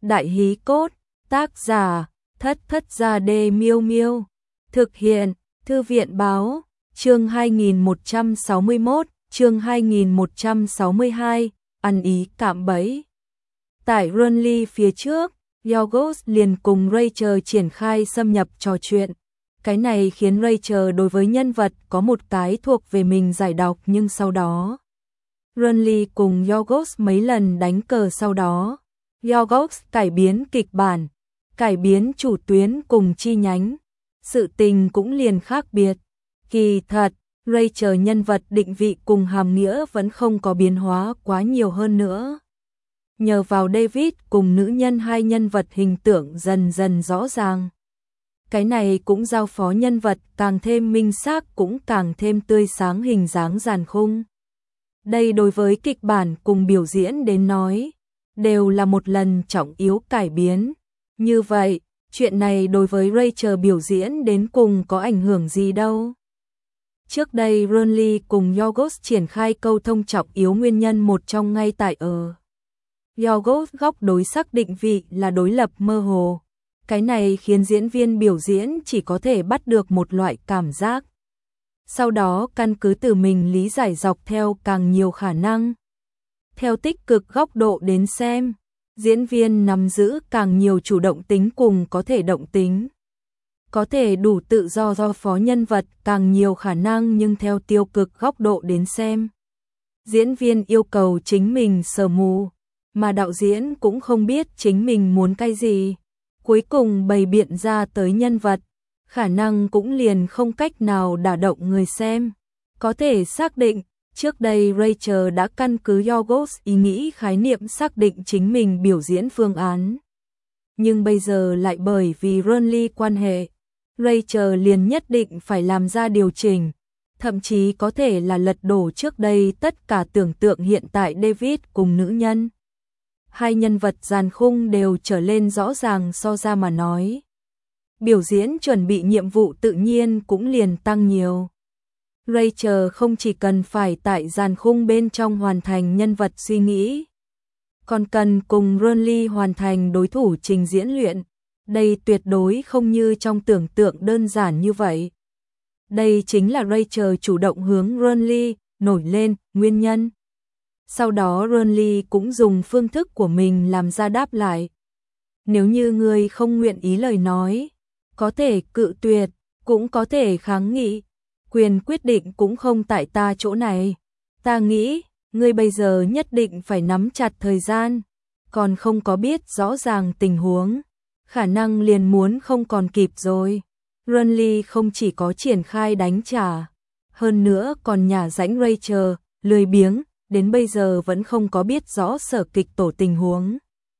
Đại hí cốt, tác giả, Thất Thất Gia Đê Miêu Miêu. Thực hiện, Thư viện báo, chương 2161, chương 2162, ăn ý cạm bẫy. Tại Runly phía trước, Yorgos liền cùng Rachel triển khai xâm nhập trò chuyện. Cái này khiến Rachel đối với nhân vật có một cái thuộc về mình giải đọc, nhưng sau đó Runly cùng Yorgos mấy lần đánh cờ sau đó. Yorgos cải biến kịch bản, cải biến chủ tuyến cùng chi nhánh. Sự tình cũng liền khác biệt. Kỳ thật, Rachel nhân vật định vị cùng hàm nghĩa vẫn không có biến hóa quá nhiều hơn nữa. Nhờ vào David cùng nữ nhân hai nhân vật hình tượng dần dần rõ ràng. Cái này cũng giao phó nhân vật càng thêm minh xác, cũng càng thêm tươi sáng hình dáng giàn khung. Đây đối với kịch bản cùng biểu diễn đến nói, đều là một lần trọng yếu cải biến. Như vậy, chuyện này đối với Rachel biểu diễn đến cùng có ảnh hưởng gì đâu. Trước đây Runly cùng Yorgos triển khai câu thông trọng yếu nguyên nhân một trong ngay tại ở Yorgos góc đối xác định vị là đối lập mơ hồ. Cái này khiến diễn viên biểu diễn chỉ có thể bắt được một loại cảm giác. Sau đó căn cứ từ mình lý giải dọc theo càng nhiều khả năng. Theo tích cực góc độ đến xem, diễn viên nắm giữ càng nhiều chủ động tính cùng có thể động tính. Có thể đủ tự do phó nhân vật càng nhiều khả năng, nhưng theo tiêu cực góc độ đến xem, diễn viên yêu cầu chính mình sờ mù, mà đạo diễn cũng không biết chính mình muốn cái gì. Cuối cùng bày biện ra tới nhân vật, khả năng cũng liền không cách nào đả động người xem. Có thể xác định, trước đây Rachel đã căn cứ Yorgos ý nghĩ khái niệm xác định chính mình biểu diễn phương án. Nhưng bây giờ lại bởi vì Runly quan hệ, Rachel liền nhất định phải làm ra điều chỉnh, thậm chí có thể là lật đổ trước đây tất cả tưởng tượng hiện tại David cùng nữ nhân. Hai nhân vật giàn khung đều trở lên rõ ràng, so ra mà nói. Biểu diễn chuẩn bị nhiệm vụ tự nhiên cũng liền tăng nhiều. Rachel không chỉ cần phải tại giàn khung bên trong hoàn thành nhân vật suy nghĩ, còn cần cùng Runly hoàn thành đối thủ trình diễn luyện. Đây tuyệt đối không như trong tưởng tượng đơn giản như vậy. Đây chính là Rachel chủ động hướng Runly nổi lên nguyên nhân. Sau đó Runly cũng dùng phương thức của mình làm ra đáp lại. Nếu như ngươi không nguyện ý lời nói, có thể cự tuyệt, cũng có thể kháng nghị. Quyền quyết định cũng không tại ta chỗ này. Ta nghĩ, ngươi bây giờ nhất định phải nắm chặt thời gian. Còn không có biết rõ ràng tình huống, khả năng liền muốn không còn kịp rồi. Runly không chỉ có triển khai đánh trả, hơn nữa còn nhả rãnh Rachel, lười biếng, đến bây giờ vẫn không có biết rõ sở kịch tổ tình huống.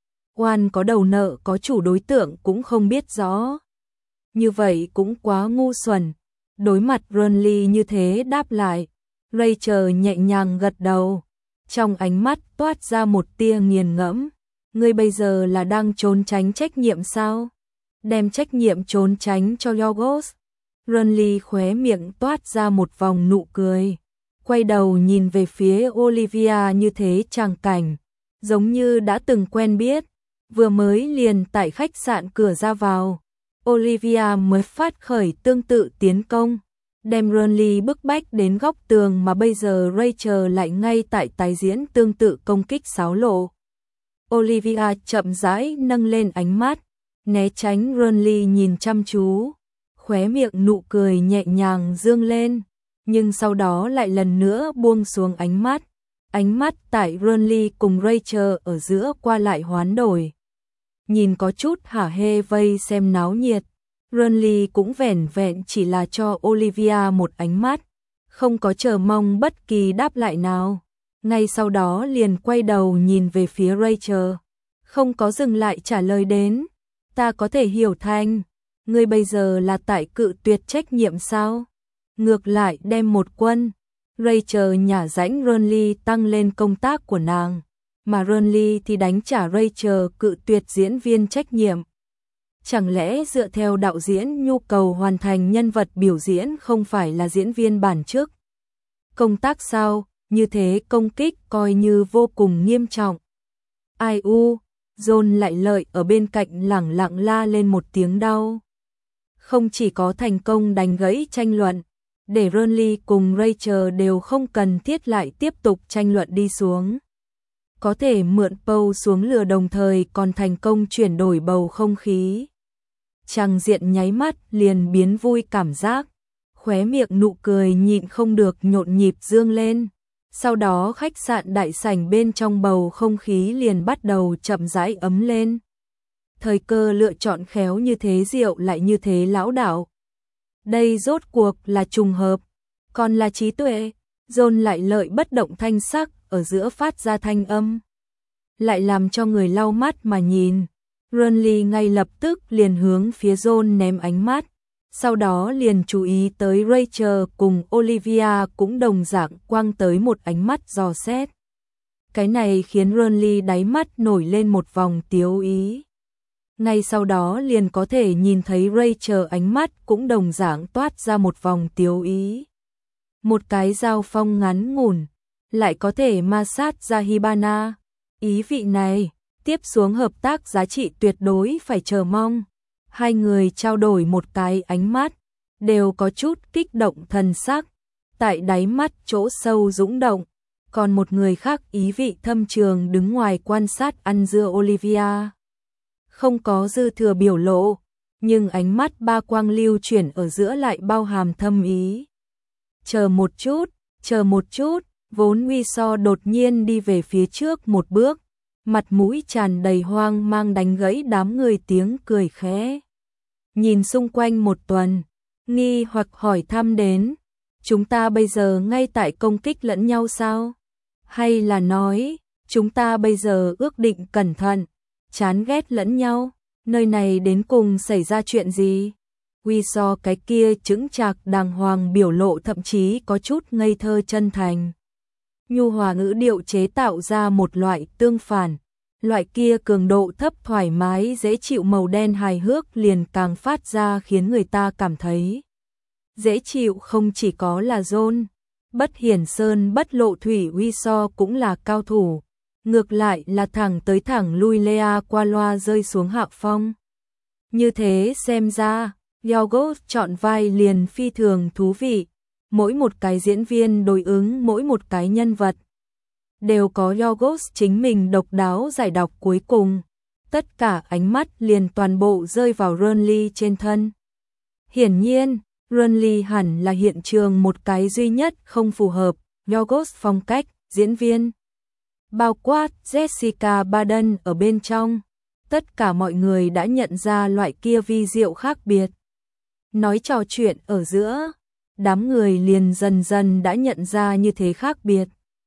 Oan có đầu nợ có chủ đối tượng cũng không biết rõ. Như vậy cũng quá ngu xuẩn. Đối mặt Runly như thế đáp lại, Rachel nhẹ nhàng gật đầu. Trong ánh mắt toát ra một tia nghiền ngẫm. Ngươi bây giờ là đang trốn tránh trách nhiệm sao? Đem trách nhiệm trốn tránh cho Yorgos. Runly khóe miệng toát ra một vòng nụ cười. Quay đầu nhìn về phía Olivia như thế tràng cảnh, giống như đã từng quen biết, vừa mới liền tại khách sạn cửa ra vào. Olivia mới phát khởi tương tự tiến công, đem Runly bức bách đến góc tường, mà bây giờ Rachel lại ngay tại tái diễn tương tự công kích xáo lộ. Olivia chậm rãi nâng lên ánh mắt, né tránh Runly nhìn chăm chú, khóe miệng nụ cười nhẹ nhàng dương lên. Nhưng sau đó lại lần nữa buông xuống ánh mắt. Ánh mắt tại Runly cùng Rachel ở giữa qua lại hoán đổi. Nhìn có chút hả hê vây xem náo nhiệt. Runly cũng vẻn vẹn chỉ là cho Olivia một ánh mắt, không có chờ mong bất kỳ đáp lại nào. Ngay sau đó liền quay đầu nhìn về phía Rachel, không có dừng lại trả lời đến. Ta có thể hiểu thành, ngươi bây giờ là tại cự tuyệt trách nhiệm sao? Ngược lại đem một quân. Rachel nhả rãnh Runly tăng lên công tác của nàng, mà Runly thì đánh trả Rachel cự tuyệt diễn viên trách nhiệm. Chẳng lẽ dựa theo đạo diễn nhu cầu hoàn thành nhân vật biểu diễn không phải là diễn viên bản chức công tác sao? Như thế công kích coi như vô cùng nghiêm trọng. Ai u, John lại lợi ở bên cạnh lẳng lặng la lên một tiếng đau. Không chỉ có thành công đánh gãy tranh luận, để Ronly cùng Rachel đều không cần thiết lại tiếp tục tranh luận đi xuống. Có thể mượn Paul xuống lừa đồng thời còn thành công chuyển đổi bầu không khí. Tràng diện nháy mắt liền biến vui cảm giác, khóe miệng nụ cười nhịn không được nhộn nhịp dương lên. Sau đó khách sạn đại sảnh bên trong bầu không khí liền bắt đầu chậm rãi ấm lên. Thời cơ lựa chọn khéo như thế, rượu lại như thế lão đạo. Đây rốt cuộc là trùng hợp, còn là trí tuệ. John lại lợi bất động thanh sắc ở giữa phát ra thanh âm, lại làm cho người lau mắt mà nhìn. Ronly ngay lập tức liền hướng phía John ném ánh mắt, sau đó liền chú ý tới Rachel cùng Olivia cũng đồng dạng quăng tới một ánh mắt dò xét. Cái này khiến Ronly đáy mắt nổi lên một vòng tiếu ý. Ngay sau đó liền có thể nhìn thấy Rachel ánh mắt cũng đồng dạng toát ra một vòng tiếu ý. Một cái giao phong ngắn ngủn, lại có thể ma sát ra Hibana. Ý vị này, tiếp xuống hợp tác giá trị tuyệt đối phải chờ mong. Hai người trao đổi một cái ánh mắt, đều có chút kích động thần sắc, tại đáy mắt chỗ sâu dũng động. Còn một người khác ý vị thâm trường đứng ngoài quan sát ăn dưa Olivia. Không có dư thừa biểu lộ, nhưng ánh mắt ba quang lưu chuyển ở giữa lại bao hàm thâm ý. Chờ một chút, vốn Nguy So đột nhiên đi về phía trước một bước, mặt mũi tràn đầy hoang mang đánh gãy đám người tiếng cười khẽ. Nhìn xung quanh một tuần, nghi hoặc hỏi thăm đến, chúng ta bây giờ ngay tại công kích lẫn nhau sao? Hay là nói, chúng ta bây giờ ước định cẩn thận, chán ghét lẫn nhau, nơi này đến cùng xảy ra chuyện gì? Nguy So cái kia chững chạc đàng hoàng biểu lộ thậm chí có chút ngây thơ chân thành. Nhu hòa ngữ điệu chế tạo ra một loại tương phản, loại kia cường độ thấp thoải mái dễ chịu màu đen hài hước liền càng phát ra khiến người ta cảm thấy dễ chịu. Không chỉ có là John, bất hiển sơn bất lộ thủy Nguy So cũng là cao thủ, ngược lại là thẳng tới thẳng lui Lea qua loa rơi xuống hạ phong. Như thế xem ra, Yorgos chọn vai liền phi thường thú vị, mỗi một cái diễn viên đối ứng mỗi một cái nhân vật, đều có Yorgos chính mình độc đáo giải đọc cuối cùng. Tất cả ánh mắt liền toàn bộ rơi vào Ronly trên thân. Hiển nhiên, Ronly hẳn là hiện trường một cái duy nhất không phù hợp Yorgos phong cách diễn viên. Bao quát Jessica Barden ở bên trong, tất cả mọi người đã nhận ra loại kia vi diệu khác biệt. Nói trò chuyện ở giữa, đám người liền dần dần đã nhận ra như thế khác biệt.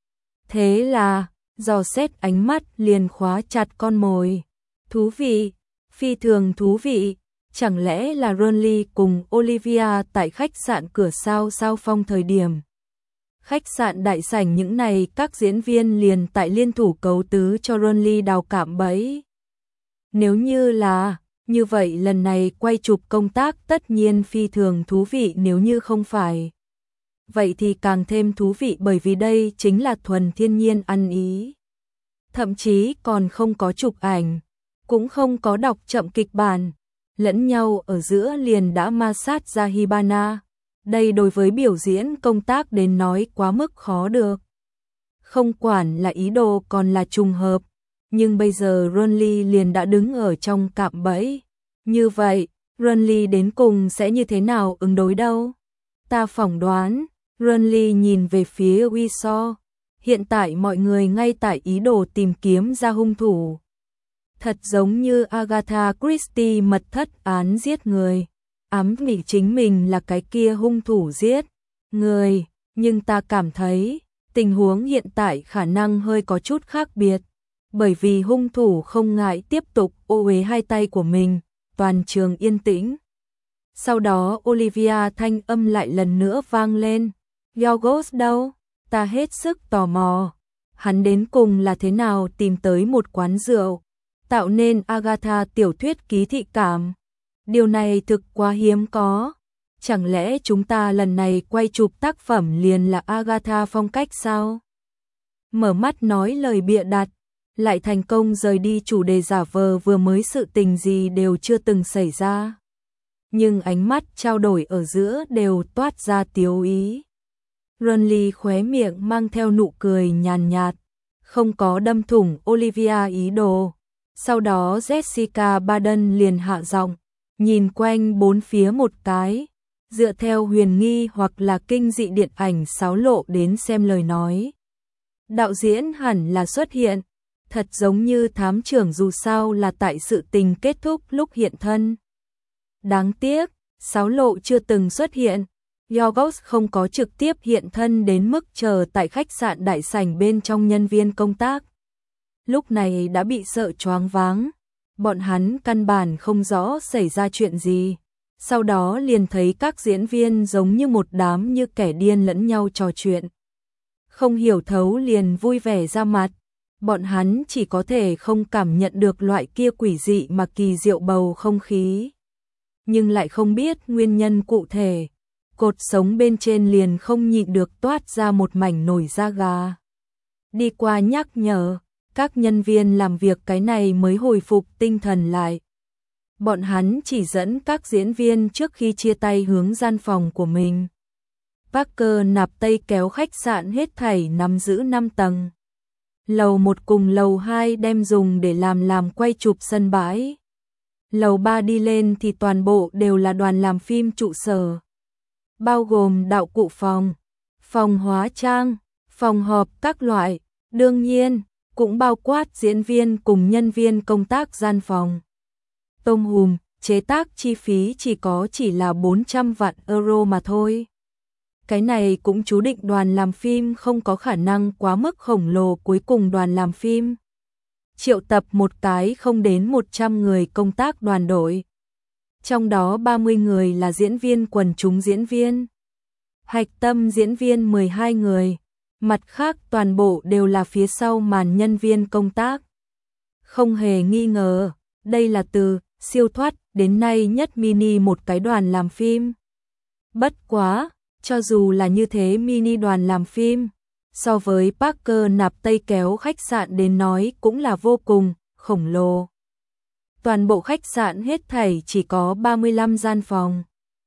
Thế là, dò xét ánh mắt liền khóa chặt con mồi. Thú vị, phi thường thú vị, chẳng lẽ là Ronly cùng Olivia tại khách sạn cửa sao sao phong thời điểm. Khách sạn đại sảnh những này các diễn viên liền tại liên thủ cấu tứ cho Ronly đào cạm bẫy. Nếu như là như vậy, lần này quay chụp công tác tất nhiên phi thường thú vị, nếu như không phải vậy thì càng thêm thú vị, bởi vì đây chính là thuần thiên nhiên ăn ý. Thậm chí còn không có chụp ảnh, cũng không có đọc chậm kịch bản, lẫn nhau ở giữa liền đã ma sát ra Hibana. Đây đối với biểu diễn công tác đến nói quá mức khó được. Không quản là ý đồ còn là trùng hợp, nhưng bây giờ Ronly liền đã đứng ở trong cạm bẫy. Như vậy, Ronly đến cùng sẽ như thế nào ứng đối đâu? Ta phỏng đoán, Ronly nhìn về phía Nguy So. Hiện tại mọi người ngay tại ý đồ tìm kiếm ra hung thủ. Thật giống như Agatha Christie mật thất án giết người, ám nghĩ chính mình là cái kia hung thủ giết người, nhưng ta cảm thấy tình huống hiện tại khả năng hơi có chút khác biệt, bởi vì hung thủ không ngại tiếp tục ô uế hai tay của mình. Toàn trường yên tĩnh. Sau đó Olivia thanh âm lại lần nữa vang lên. Yorgos đâu? Ta hết sức tò mò. Hắn đến cùng là thế nào tìm tới một quán rượu, tạo nên Agatha tiểu thuyết ký thị cảm. Điều này thực quá hiếm có. Chẳng lẽ chúng ta lần này quay chụp tác phẩm liền là Agatha phong cách sao? Mở mắt nói lời bịa đặt, lại thành công rời đi chủ đề giả vờ vừa mới sự tình gì đều chưa từng xảy ra. Nhưng ánh mắt trao đổi ở giữa đều toát ra tiếu ý. Renly khóe miệng mang theo nụ cười nhàn nhạt, không có đâm thủng Olivia ý đồ. Sau đó Jessica Barden liền hạ giọng, nhìn quanh bốn phía một cái, dựa theo huyền nghi hoặc là kinh dị điện ảnh xáo lộ đến xem lời nói. Đạo diễn hẳn là xuất hiện, thật giống như thám trưởng dù sao là tại sự tình kết thúc lúc hiện thân. Đáng tiếc, xáo lộ chưa từng xuất hiện, Yorgos không có trực tiếp hiện thân đến mức chờ tại khách sạn đại sảnh bên trong nhân viên công tác. Lúc này đã bị sợ choáng váng, bọn hắn căn bản không rõ xảy ra chuyện gì. Sau đó liền thấy các diễn viên giống như một đám như kẻ điên lẫn nhau trò chuyện. Không hiểu thấu liền vui vẻ ra mặt, bọn hắn chỉ có thể không cảm nhận được loại kia quỷ dị mà kỳ diệu bầu không khí. Nhưng lại không biết nguyên nhân cụ thể, cột sống bên trên liền không nhịn được toát ra một mảnh nổi da gà. Đi qua nhắc nhở, các nhân viên làm việc cái này mới hồi phục tinh thần lại. Bọn hắn chỉ dẫn các diễn viên trước khi chia tay hướng gian phòng của mình. Parker nạp Tây kéo khách sạn hết thảy nắm giữ 5 tầng. Lầu 1 cùng lầu 2 đem dùng để làm quay chụp sân bãi. Lầu 3 đi lên thì toàn bộ đều là đoàn làm phim trụ sở. Bao gồm đạo cụ phòng, phòng hóa trang, phòng họp các loại, đương nhiên, cũng bao quát diễn viên cùng nhân viên công tác gian phòng. Tôm hùm, chế tác chi phí chỉ là 400 vạn euro mà thôi. Cái này cũng chú định đoàn làm phim không có khả năng quá mức khổng lồ. Cuối cùng đoàn làm phim triệu tập một cái không đến 100 người công tác đoàn đội. Trong đó 30 người là diễn viên quần chúng diễn viên. Hạch tâm diễn viên 12 người. Mặt khác toàn bộ đều là phía sau màn nhân viên công tác. Không hề nghi ngờ, đây là từ siêu thoát đến nay nhất mini một cái đoàn làm phim. Bất quá, cho dù là như thế mini đoàn làm phim, so với Parker nạp Tây kéo khách sạn đến nói cũng là vô cùng khổng lồ. Toàn bộ khách sạn hết thảy chỉ có 35 gian phòng.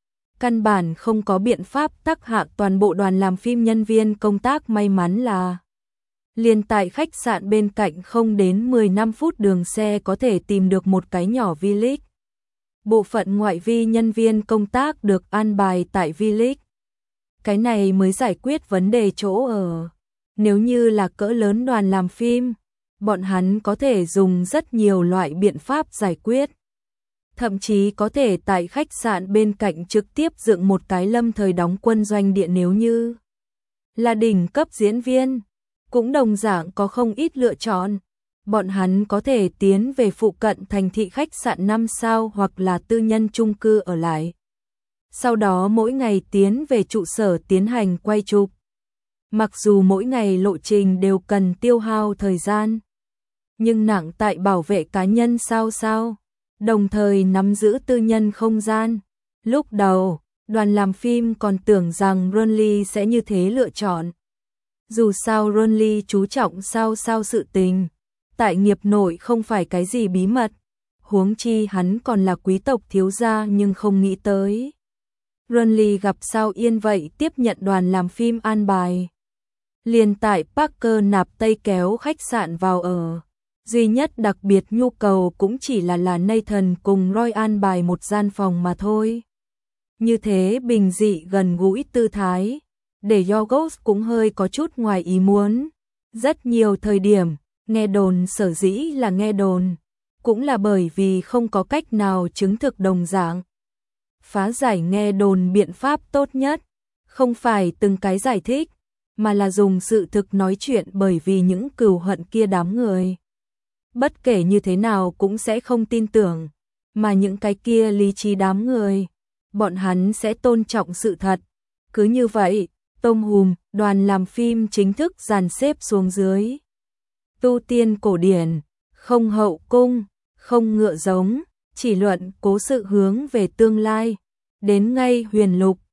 Căn bản không có biện pháp tác hạ toàn bộ đoàn làm phim nhân viên công tác. May mắn là liền tại khách sạn bên cạnh không đến 15 phút đường xe có thể tìm được một cái nhỏ village. Bộ phận ngoại vi nhân viên công tác được an bài tại village. Cái này mới giải quyết vấn đề chỗ ở. Nếu như là cỡ lớn đoàn làm phim, bọn hắn có thể dùng rất nhiều loại biện pháp giải quyết. Thậm chí có thể tại khách sạn bên cạnh trực tiếp dựng một cái lâm thời đóng quân doanh địa. Nếu như là đỉnh cấp diễn viên, cũng đồng dạng có không ít lựa chọn. Bọn hắn có thể tiến về phụ cận thành thị khách sạn 5 sao hoặc là tư nhân chung cư ở lại. Sau đó mỗi ngày tiến về trụ sở tiến hành quay chụp. Mặc dù mỗi ngày lộ trình đều cần tiêu hao thời gian, nhưng nặng tại bảo vệ cá nhân sao, đồng thời nắm giữ tư nhân không gian. Lúc đầu, đoàn làm phim còn tưởng rằng Renly sẽ như thế lựa chọn. Dù sao Renly chú trọng sao sự tình, tại nghiệp nội không phải cái gì bí mật, huống chi hắn còn là quý tộc thiếu gia. Nhưng không nghĩ tới Renly gặp sao yên vậy tiếp nhận đoàn làm phim an bài. Liền tại Parker nạp Tây kéo khách sạn vào ở. Duy nhất đặc biệt nhu cầu cũng chỉ là Nathan cùng Roy an bài một gian phòng mà thôi. Như thế bình dị gần gũi tư thái, để Yorgos cũng hơi có chút ngoài ý muốn. Rất nhiều thời điểm, nghe đồn sở dĩ là nghe đồn, cũng là bởi vì không có cách nào chứng thực đồng dạng. Phá giải nghe đồn biện pháp tốt nhất, không phải từng cái giải thích, mà là dùng sự thực nói chuyện. Bởi vì những cừu hận kia đám người, bất kể như thế nào cũng sẽ không tin tưởng, mà những cái kia lý trí đám người, bọn hắn sẽ tôn trọng sự thật. Cứ như vậy, tôm hùm, đoàn làm phim chính thức dàn xếp xuống dưới. Tu tiên cổ điển, không hậu cung, không ngựa giống, chỉ luận cố sự hướng về tương lai. Đến ngay huyền lục,